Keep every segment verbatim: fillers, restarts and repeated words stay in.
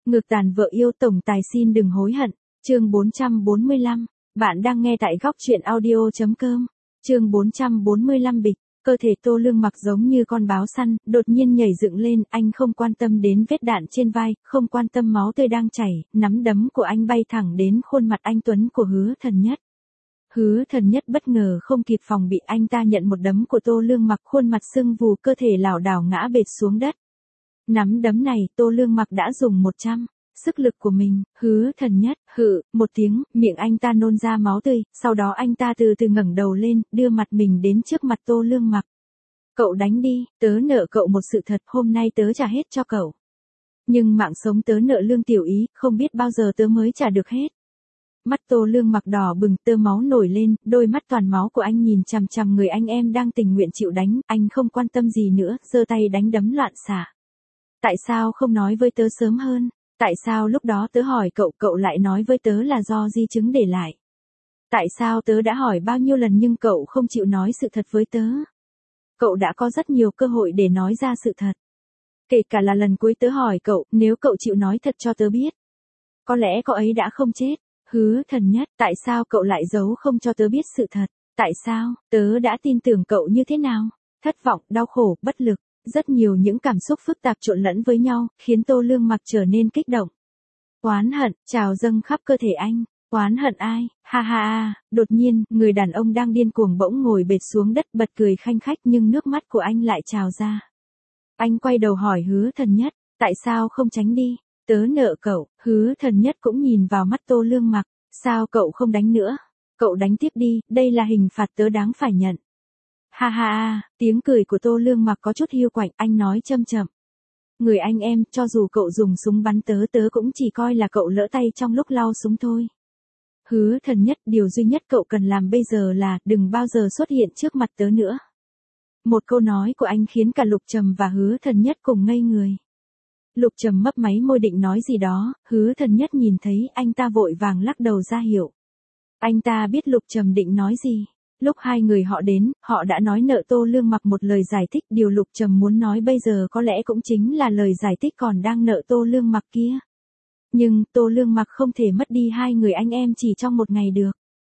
Ngược tàn vợ yêu tổng tài xin đừng hối hận. Chương bốn trăm bốn mươi lăm. Bạn đang nghe tại góc truyện audio.com. Chương bốn trăm bốn mươi lăm bịch. Cơ thể Tô Lương Mặc giống như con báo săn, đột nhiên nhảy dựng lên, anh không quan tâm đến vết đạn trên vai, không quan tâm máu tươi đang chảy, nắm đấm của anh bay thẳng đến khuôn mặt anh tuấn của Hứa Thần Nhất. Hứa Thần Nhất bất ngờ không kịp phòng bị, anh ta nhận một đấm của Tô Lương Mặc, khuôn mặt sưng vù, cơ thể lảo đảo ngã bệt xuống đất. Nắm đấm này, Tô Lương Mặc đã dùng một trăm sức lực của mình. Hứa Thần Nhất hự một tiếng, miệng anh ta nôn ra máu tươi, sau đó anh ta từ từ ngẩng đầu lên, đưa mặt mình đến trước mặt Tô Lương Mặc. Cậu đánh đi, tớ nợ cậu một sự thật, hôm nay tớ trả hết cho cậu. Nhưng mạng sống tớ nợ Lương Tiểu Ý, không biết bao giờ tớ mới trả được hết. Mắt Tô Lương Mặc đỏ bừng, tơ máu nổi lên, đôi mắt toàn máu của anh nhìn chằm chằm người anh em đang tình nguyện chịu đánh, anh không quan tâm gì nữa, giơ tay đánh đấm loạn xạ. Tại sao không nói với tớ sớm hơn? Tại sao lúc đó tớ hỏi cậu, cậu lại nói với tớ là do di chứng để lại? Tại sao tớ đã hỏi bao nhiêu lần nhưng cậu không chịu nói sự thật với tớ? Cậu đã có rất nhiều cơ hội để nói ra sự thật. Kể cả là lần cuối tớ hỏi cậu, nếu cậu chịu nói thật cho tớ biết, có lẽ cậu ấy đã không chết. Hứa Thần Nhất, tại sao cậu lại giấu không cho tớ biết sự thật? Tại sao? Tớ đã tin tưởng cậu như thế nào? Thất vọng, đau khổ, bất lực. Rất nhiều những cảm xúc phức tạp trộn lẫn với nhau, khiến Tô Lương Mặc trở nên kích động. Oán hận, trào dâng khắp cơ thể anh. Oán hận ai? Ha ha ha, đột nhiên, người đàn ông đang điên cuồng bỗng ngồi bệt xuống đất bật cười khanh khách nhưng nước mắt của anh lại trào ra. Anh quay đầu hỏi Hứa Thần Nhất, tại sao không tránh đi? Tớ nợ cậu. Hứa Thần Nhất cũng nhìn vào mắt Tô Lương Mặc, sao cậu không đánh nữa? Cậu đánh tiếp đi, đây là hình phạt tớ đáng phải nhận. Ha ha ha, tiếng cười của Tô Lương Mặc có chút hiu quạnh, anh nói châm chậm. Người anh em, cho dù cậu dùng súng bắn tớ tớ cũng chỉ coi là cậu lỡ tay trong lúc lau súng thôi. Hứa Thần Nhất, điều duy nhất cậu cần làm bây giờ là đừng bao giờ xuất hiện trước mặt tớ nữa. Một câu nói của anh khiến cả Lục Trầm và Hứa Thần Nhất cùng ngây người. Lục Trầm mấp máy môi định nói gì đó, Hứa Thần Nhất nhìn thấy anh ta vội vàng lắc đầu ra hiệu. Anh ta biết Lục Trầm định nói gì. Lúc hai người họ đến, họ đã nói nợ Tô Lương Mặc một lời giải thích, điều Lục Trầm muốn nói bây giờ có lẽ cũng chính là lời giải thích còn đang nợ Tô Lương Mặc kia. Nhưng, Tô Lương Mặc không thể mất đi hai người anh em chỉ trong một ngày được.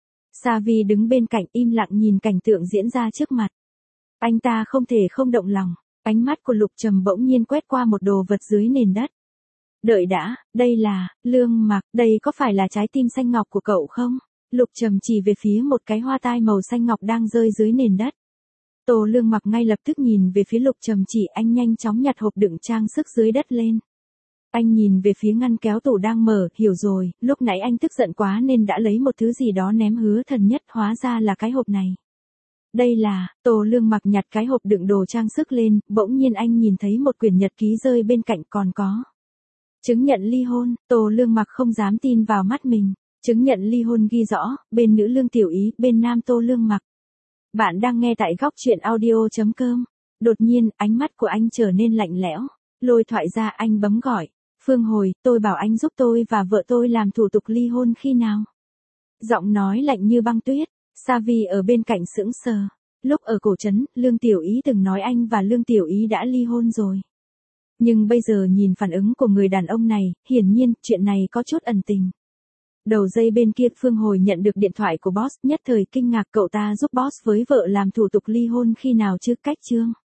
Sa Vi đứng bên cạnh im lặng nhìn cảnh tượng diễn ra trước mặt. Anh ta không thể không động lòng, ánh mắt của Lục Trầm bỗng nhiên quét qua một đồ vật dưới nền đất. Đợi đã, đây là, Lương Mặc, đây có phải là trái tim xanh ngọc của cậu không? Lục Trầm chỉ về phía một cái hoa tai màu xanh ngọc đang rơi dưới nền đất. Tô Lương Mặc ngay lập tức nhìn về phía Lục Trầm chỉ, anh nhanh chóng nhặt hộp đựng trang sức dưới đất lên. Anh nhìn về phía ngăn kéo tủ đang mở, hiểu rồi, lúc nãy anh tức giận quá nên đã lấy một thứ gì đó ném Hứa Thần Nhất, hóa ra là cái hộp này. Đây là, Tô Lương Mặc nhặt cái hộp đựng đồ trang sức lên, bỗng nhiên anh nhìn thấy một quyển nhật ký rơi bên cạnh, còn có chứng nhận ly hôn. Tô Lương Mặc không dám tin vào mắt mình. Chứng nhận ly hôn ghi rõ, bên nữ Lương Tiểu Ý, bên nam Tô Lương Mặc. Bạn đang nghe tại góc truyện audio.com. Đột nhiên, ánh mắt của anh trở nên lạnh lẽo. Lôi thoại ra, anh bấm gọi. Phương Hồi, tôi bảo anh giúp tôi và vợ tôi làm thủ tục ly hôn khi nào? Giọng nói lạnh như băng tuyết. Sa Vi ở bên cạnh sững sờ. Lúc ở cổ trấn, Lương Tiểu Ý từng nói anh và Lương Tiểu Ý đã ly hôn rồi. Nhưng bây giờ nhìn phản ứng của người đàn ông này, hiển nhiên, chuyện này có chút ẩn tình. Đầu dây bên kia Phương Hồi nhận được điện thoại của boss, nhất thời kinh ngạc, cậu ta giúp boss với vợ làm thủ tục ly hôn khi nào chứ? Cách chương